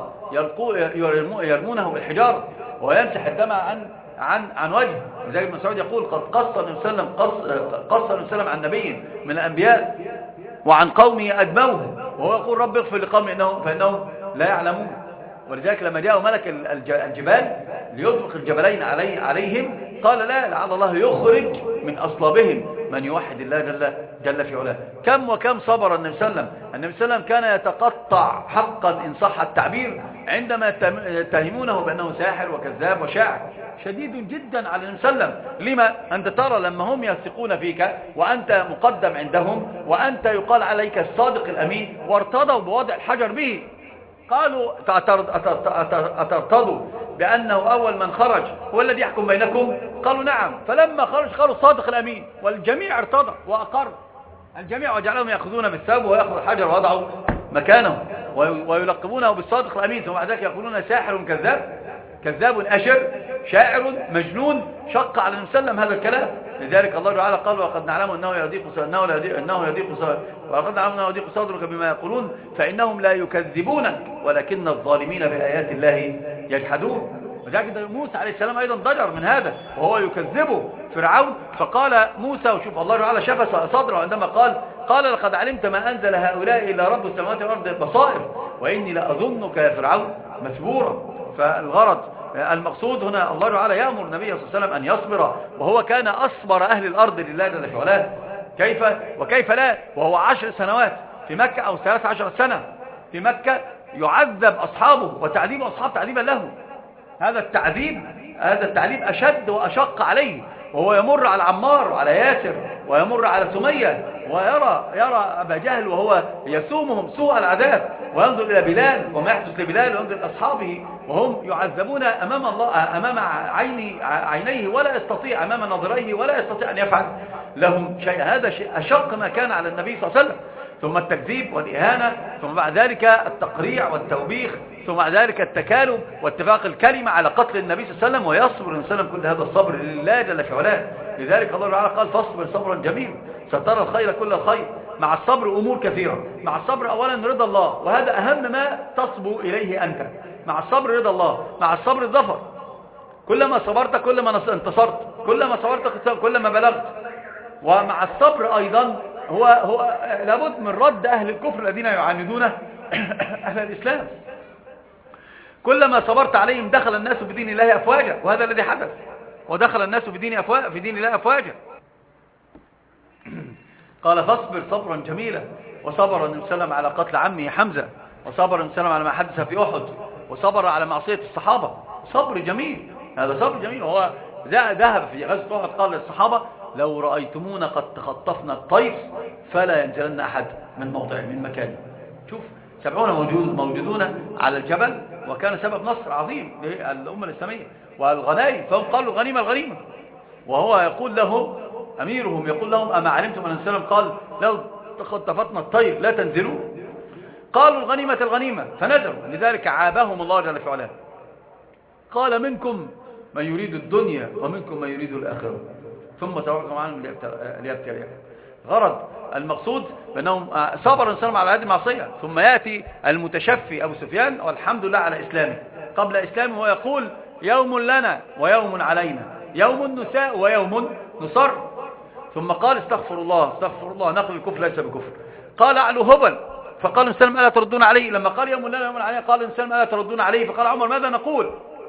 يرمونه بالحجار ويمسح الدم عن عن عن وجهه. لذلك ابن مسعود يقول: قد قص النبي صلى الله عليه وسلم قص قص النبي صلى الله عليه وسلم عن نبي من الأنبياء وعن قومه أدموه، وهو يقول: رب اغفر لقومي إنهم فإنهم لا يعلمون. ولذلك لما جاء ملك الجبال ليطبق الجبلين علي عليهم، قال: لا، لعل الله يخرج من أصلابهم من يوحد الله جل, جل في علاه. كم وكم صبر النبي صلى الله عليه وسلم. النبي صلى الله عليه وسلم كان يتقطع حقا إن صح التعبير عندما يتهمونه بأنه ساحر وكذاب وشاعر، شديد جدا على النبي صلى الله عليه وسلم. لما؟ أنت ترى لما هم يثقون فيك وأنت مقدم عندهم وأنت يقال عليك الصادق الأمين، وارتضوا بوضع الحجر به. قالوا: أترتضوا بأنه أول من خرج هو الذي يحكم بينكم؟ قالوا: نعم. فلما خرج قالوا: الصادق الأمين، والجميع ارتضى وأقر الجميع، وجعلهم يأخذون بالثوب ويأخذ الحجر ووضعوا مكانه ويلقبونه بالصادق الأمين، ثم بعد ذلك يقولون: ساحر كذاب، كذاب أشر، شاعر مجنون. شق على النبي صلى الله عليه وسلم هذا الكلام. لذلك الله تعالى قال: وقد نعلم أنه يضيق أنه يضيق أنه يضيق وقد نعلم أنه يضيق صدرك بما يقولون فإنهم لا يكذبونك ولكن الظالمين بآيات الله يجحدون. وذلك موسى عليه السلام أيضا ضجر من هذا وهو يكذبه فرعون. فقال موسى، وشوف الله تعالى شفى صدره عندما قال: قال: لقد علمت ما أنزل هؤلاء إلا رب السماوات والأرض بصائر وإني لأظنك يا فرعون مثبورا. فالغرض المقصود هنا الله تعالى يأمر النبي صلى الله عليه وسلم أن يصبر، وهو كان أصبر أهل الأرض لله جل في علاه. كيف وكيف لا وهو عشر سنوات في مكة أو ثلاث عشر سنة في مكة يعذب أصحابه وتعذيب أصحاب تعذيبا له. هذا التعذيب هذا التعذيب أشد وأشق عليه، وهو يمر على عمار وعلى ياسر ويمر على سمية ويرى يرى أبا جهل وهو يسومهم سوء العذاب، وينظر إلى بلال وما يحدث لبلال، وينظر إلى أصحابه وهم يعذبون أمام الله أمام عيني عينيه ولا يستطيع، أمام نظريه ولا يستطيع أن يفعل لهم شيء. هذا شيء أشق ما كان على النبي صلى الله عليه وسلم. ثم التكذيب والإهانة، ثم بعد ذلك التقريع والتوبيخ، ثم بعد ذلك التكالب واتفاق الكلمة على قتل النبي صلى الله عليه وسلم. ويصبر النبي صلى الله عليه وسلم كل هذا الصبر لله جل في علاه. لذلك الله تعالى قال: فاصبر صبرا جميلا سترى الخير كل الخير. مع الصبر أمور كثيرة. مع الصبر أولا رضا الله، وهذا أهم ما تصبو إليه أنت. مع الصبر رضا الله، مع الصبر الظفر. كلما صبرت كلما انتصرت، كلما صبرت كلما بلغت. ومع الصبر أيضا هو هو لابد من رد أهل الكفر الذين يعاندون أهل الإسلام. كلما صبرت عليهم دخل الناس في دين الله أفواجا، وهذا الذي حدث، ودخل الناس في دين أفواجا في دين الله أفواجا. قال فاصبر صبرا جميلا. وصبر النبي صلى الله عليه وسلم على قتل عمه حمزة، وصبر النبي صلى الله عليه وسلم على ما حدث في أحد، وصبر على معصية الصحابة. صبر جميل، هذا صبر جميل. وهو ذهب في غزوة أحد قال للصحابة لو رأيتمونا قد تخطفنا الطير فلا ينزلن أحد من موضع من مكانه. شوف سبعون موجود موجودون على الجبل، وكان سبب نصر عظيم للأمة الإسلامية والغنائم، فهم قالوا الغنيمة الغنيمة. وهو يقول لهم أميرهم يقول لهم أما علمتم أن النبي صلى الله عليه وسلم قال لو تخطفتنا الطير لا تنزلوا؟ قالوا الغنيمة الغنيمة فنزلوا. لذلك عابهم الله جل في علاه، قال منكم من يريد الدنيا ومنكم من يريد الآخرة ثم توقعوا عنهم ليبتليكم. غرض المقصود بأنهم صبر الإنسان على هذه المعصية، ثم يأتي المتشفي أبو سفيان والحمد لله على إسلامه. قبل إسلامه ويقول يوم لنا ويوم علينا، يوم نساء ويوم نصر. ثم قال استغفر الله استغفر الله، نقل الكفر ليس بكفر. قال أعلو هبل، فقال الإنسان ألا تردون عليه. لما قال يوم لنا ويوم علينا قال الإنسان ألا تردون عليه، فقال عمر ماذا نقول؟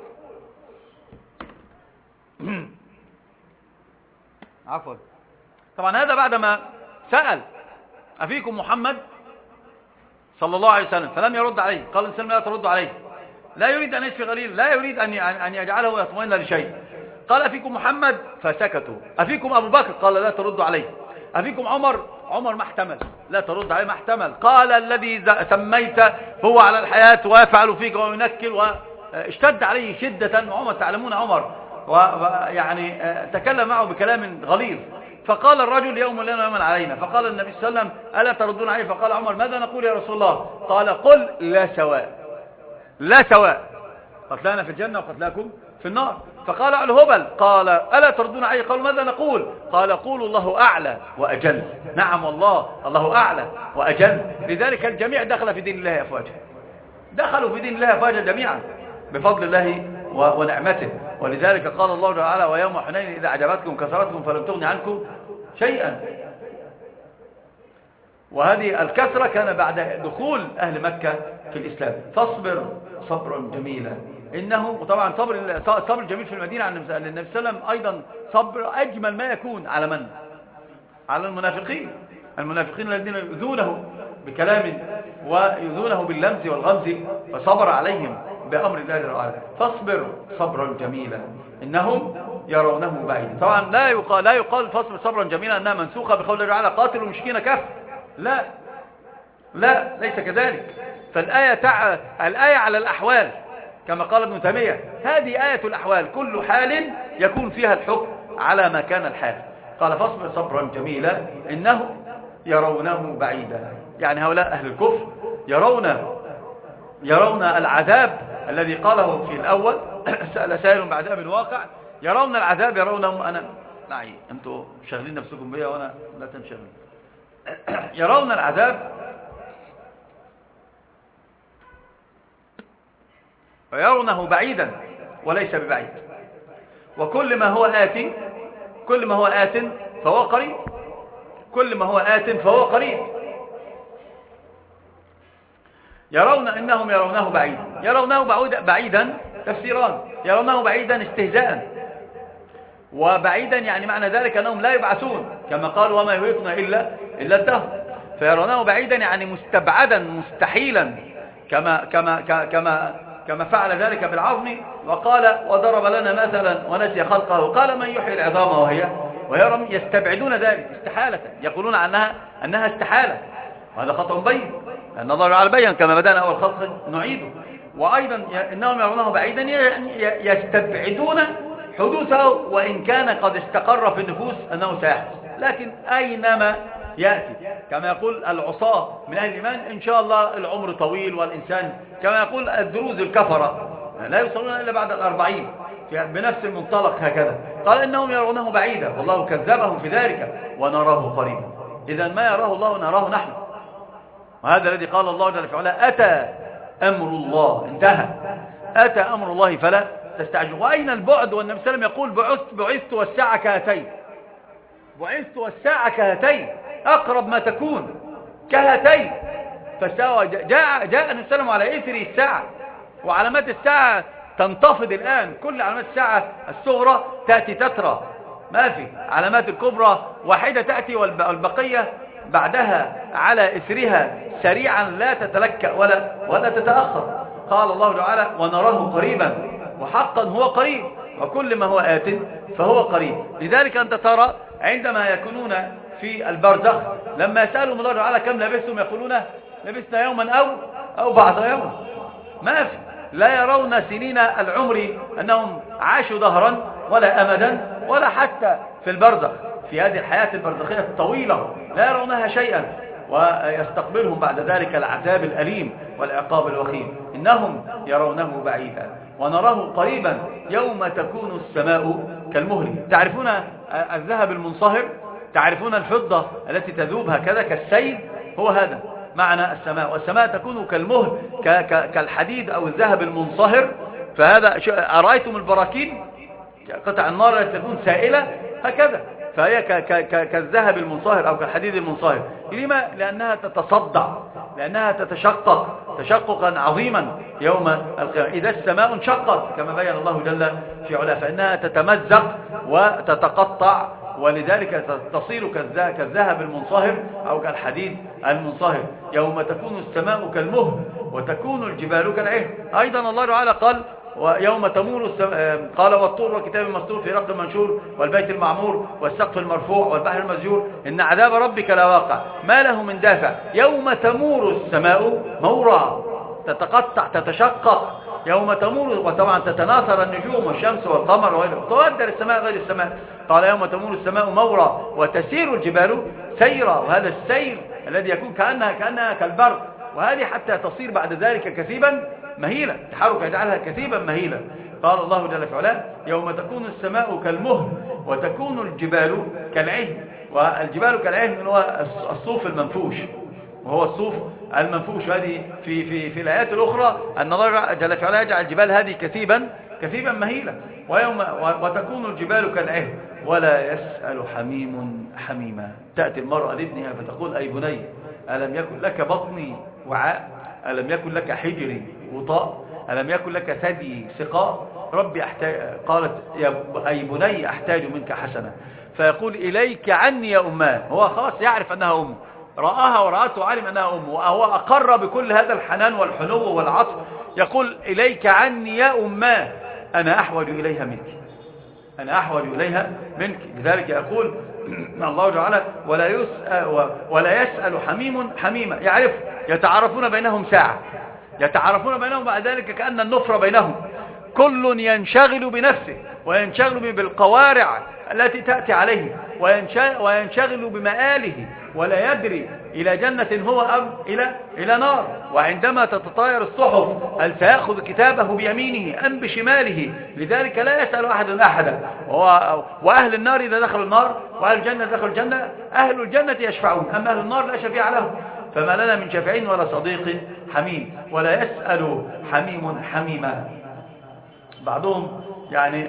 عفوا. طبعا هذا بعدما سأل أفيكم محمد صلى الله عليه وسلم فلم يرد عليه، قال الإنسان لا ترد عليه، لا يريد أن يشفي غليل، لا يريد أن يجعله يطمئن لشيء. قال أفيكم محمد فسكتوا. أفيكم أبو بكر قال لا ترد عليه. أفيكم عمر، عمر ما احتمل، لا ترد عليه ما احتمل. قال الذي سميت هو على الحياة ويفعل فيك وينكل، واشتد عليه شدة. وعمر تعلمون عمر ويعني تكلم معه بكلام غليظ. فقال الرجل يوم لنا ويوم علينا، فقال النبي صلى الله عليه وسلم ألا تردون عليه؟ فقال عمر ماذا نقول يا رسول الله؟ قال قل لا سواء، لا سواء، قتلانا في الجنة وقتلاكم في النار. فقال الهبل قال ألا تردون عليه؟ قالوا ماذا نقول؟ قال قولوا الله أعلى وأجل. نعم والله الله أعلى وأجل. لذلك الجميع دخل في دين الله أفواجا، دخلوا في دين الله أفواجا جميعا بفضل الله ونعمته. ولذلك قال الله تعالى ويوم حنين إذا أعجبتكم كثرتكم فلم تغن عنكم شيئا. وهذه الكثرة كان بعد دخول أهل مكة في الإسلام. فاصبر صبرا جميلا إنه، وطبعا صبر صبر جميل في المدينة عن النبي صلى الله عليه وسلم أيضا صبر أجمل ما يكون على من؟ على المنافقين. المنافقين الذين يؤذونه بكلام ويؤذونه باللمز والغمز، فصبر عليهم بأمر الله تعالى. فاصبر صبرا جميلا إنهم يرونه بعيدا. طبعا لا يقال لا يقال فاصبر صبرا جميلا أنها منسوخة بقول الله تعالى قاتلوا المشركين كافة، لا لا ليس كذلك. فالآية تع... الآية على الأحوال كما قال ابن تيمية، هذه آية الأحوال، كل حال يكون فيها الحكم على ما كان الحال. قال فاصبر صبرا جميلا إنهم يرونه بعيدا، يعني هؤلاء أهل الكفر يرون يرون العذاب الذي قاله في الأول سأل سائل بعذاب واقع، يرون العذاب يرونه. أنا معي أنتوا شغلين نفسكم بيا وأنا لا تنشغل. يرون العذاب ويرونه بعيدا وليس ببعيد، وكل ما هو آت كل ما هو آت فهو قريب، كل ما هو آت فهو قريب. يرون إنهم يرونه بعيدا، يرونه بعيدا تفسيران. يرونه بعيدا استهزاء، وبعيدا يعني معنى ذلك أنهم لا يبعثون كما قال وما يهيقنا إلا إلا الدهر. فيرونه بعيدا يعني مستبعدا مستحيلا، كما كما كما كما فعل ذلك بالعظم. وقال وضرب لنا مثلا ونسي خلقه قال من يحيي العظام وهي وهي يستبعدون ذلك استحالة، يقولون عنها أنها استحالة، وهذا خطأ بين، لأن الله تعالى بين كما بدأنا أول خلق نعيده. وأيضا إنهم يرونه بعيدا يستبعدون حدوثه، وإن كان قد استقر في النفوس أنه سيحدث، لكن أينما يأتي كما يقول العصاة من أهل الإيمان إن شاء الله العمر طويل، والإنسان كما يقول الدروز الكفرة لا يوصلون إلا بعد الأربعين بنفس المنطلق هكذا. قال إنهم يرونه بعيدا والله كذبهم في ذلك ونراه قريبا. إذا ما يراه الله نراه نحن، وهذا الذي قال الله جل وعلا أتى أمر الله، انتهى، أتى أمر الله فلا تستعجلوا. وأين البعد؟ والنبي صلى الله عليه وسلم يقول بعثت بعثت والساعة كهاتين، بعثت والساعة كهاتين، أقرب ما تكون كهاتين. فاستوى جاء جاء النبي صلى الله عليه وسلم على إثر الساعة، وعلامات الساعة تنتفض الآن، كل علامات الساعة الصغرى تأتي تترى، ما في علامات الكبرى واحدة تأتي والبقية بعدها على إثرها سريعا لا تتلكأ ولا, ولا تتأخر. قال الله تعالى ونراه قريبا، وحقا هو قريب، وكل ما هو آت فهو قريب. لذلك أنت ترى عندما يكونون في البرزخ لما يسألهم الله تعالى كم لبثتم يقولون لبثنا يوما أو, أو بعض يوم. ما في، لا يرون سنين العمر أنهم عاشوا دهرا ولا أمدا ولا حتى في البرزخ في هذه الحياة البرزخية الطويلة لا يرونها شيئا، ويستقبلهم بعد ذلك العذاب الأليم والعقاب الوخيم. إنهم يرونه بعيدا ونراه قريبا يوم تكون السماء كالمهل. تعرفون الذهب المنصهر، تعرفون الفضة التي تذوب هكذا كالسيل، هو هذا معنى السماء. والسماء تكون كالمهل كالحديد أو الذهب المنصهر. فهذا أرأيتم البراكين قطع النار التي تكون سائلة هكذا، فهي كالذهب المنصهر أو كالحديد المنصهر. لما؟ لأنها تتصدع، لأنها تتشقق تشققا عظيما يوم القيامة. إذا السماء انشقت كما بين الله جل في علاه فإنها تتمزق وتتقطع، ولذلك تصير كالذهب المنصهر أو كالحديد المنصهر. يوم تكون السماء كالمهل وتكون الجبال كالعهن. أيضا الله تعالى قال ويوم تمور السماء، قال والطور وكتاب مسطور في رق منشور والبيت المعمور والسقف المرفوع والبحر المسجور إن عذاب ربك لواقع ما له من دافع. يوم تمور السماء مورا، تتقطع تتشقق يوم تمور، وطبعا تتناثر النجوم والشمس والقمر وغيره، تودر السماء غير السماء. قال يوم تمور السماء مورا وتسير الجبال سيرا، وهذا السير الذي يكون كأنها كأنها كالبرق، وهذه حتى تصير بعد ذلك كثيبا مهيلا، تحرك يجعلها كثيبا مهيلا. قال الله جل في علاه يوم تكون السماء كالمهل وتكون الجبال كالعهن. والجبال كالعهن هو الصوف المنفوش، وهو الصوف المنفوش. هذه في في في الآيات الأخرى أن الله جل في علاه يجعل الجبال هذه كثيبا كثيبا مهيلا. ويوم وتكون الجبال كالعهن ولا يسأل حميم حميما. تأتي المرأة لابنها فتقول أي بني ألم يكن لك بطني وعاء، ألم يكن لك حجري وطاء، ألم يكن لك ثدي سقاء، ربي أحتاج. قالت يا أي بني أحتاج منك حسنة، فيقول إليك عني يا أمان. هو خلاص يعرف أنها أم، رآها ورأته وعلم أنها أم، وهو أقر بكل هذا الحنان والحنو والعطف. يقول إليك عني يا أمان، أنا أحوج إليها منك، أنا أحوج إليها منك. لذلك يقول الله تعالى ولا يسأل, ولا يسأل حميم حميما. يعرف، يتعارفون بينهم ساعة، يتعارفون بينهم بعد ذلك كأن النفر بينهم. كل ينشغل بنفسه وينشغل بالقوارع التي تأتي عليه، وينشغل بمآله ولا يدري إلى جنة هو أم إلى, إلى نار. وعندما تتطاير الصحف هل سيأخذ كتابه بيمينه أم بشماله. لذلك لا يسأل أحد أحدا. وأهل النار إذا دخلوا النار وأهل الجنة دخلوا الجنة، أهل الجنة يشفعون، أما أهل النار لا شفيع لهم. فما لنا من شفيعين ولا صديق حميم. ولا يسأل حميم حميما. بعضهم يعني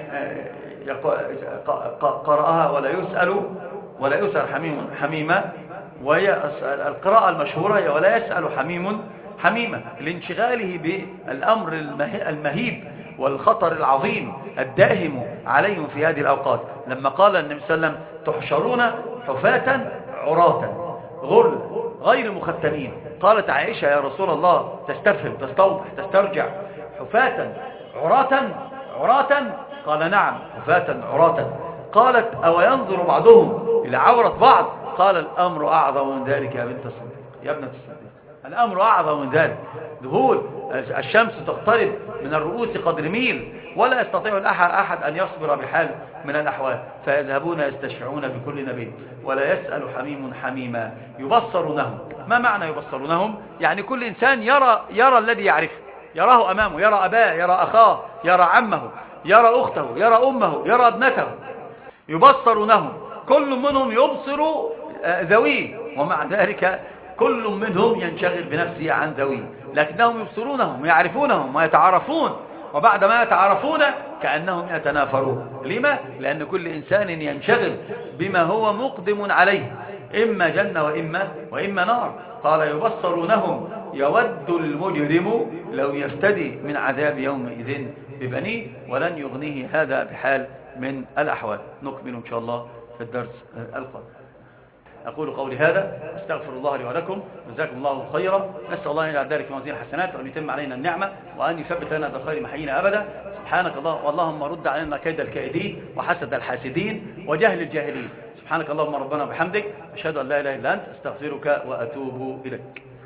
قرأها ولا يسأل ولا يسأل حميم حميما، وهي القراءة المشهورة هي ولا يسأل حميم حميما، لانشغاله بالأمر المهيب والخطر العظيم الداهم عليهم في هذه الأوقات. لما قال النبي صلى الله عليه وسلم تحشرون حفاة عراة غرل غير مختنين، قالت عائشة يا رسول الله تستفهم تستوضح تسترجع حفاة عراة عراة؟ قال نعم حفاة عراة. قالت أو ينظر بعضهم إلى عورة بعض؟ قال الأمر أعظم من ذلك يا بنت الصديق يا ابنة الصديق، الأمر أعظم من ذلك. ذهول الشمس تقترب من الرؤوس قدر ميل، ولا يستطيع الأحد أحد أن يصبر بحال من الأحوال، فيذهبون يستشفعون بكل نبي. ولا يسأل حميم حميما يبصرونهم. ما معنى يبصرونهم؟ يعني كل إنسان يرى يرى الذي يعرفه، يراه أمامه، يرى أباه، يرى أخاه، يرى عمه، يرى أخته، يرى أمه، يرى ابنته. يبصرونهم، كل منهم يبصر ذويه، ومع ذلك كل منهم ينشغل بنفسه عن ذويه، لكنهم يبصرونهم ويعرفونهم ويتعارفون، وبعد ما يتعارفون كأنهم يتنافرون. لما؟ لأن كل إنسان ينشغل بما هو مقدم عليه، إما جنة وإما, وإما نار. قال يبصرونهم يود المجرم لو يفتدي من عذاب يومئذ ببنيه، ولن يغنيه هذا بحال من الأحوال. نكمل إن شاء الله في الدرس القادم. أقول قولي هذا، أستغفر الله لي ولكم، جزاكم الله خيرا. نسأل الله أن يجعل ذلك في موازين الحسنات، وأن يتم علينا النعمة، وأن يثبت لنا بالخير محيينا أبدا. سبحانك الله، واللهم رد علينا كيد الكائدين وحسد الحاسدين وجهل الجاهلين. سبحانك اللهم ربنا وبحمدك، أشهد أن لا إله إلا أنت، أستغفرك وأتوب إليك.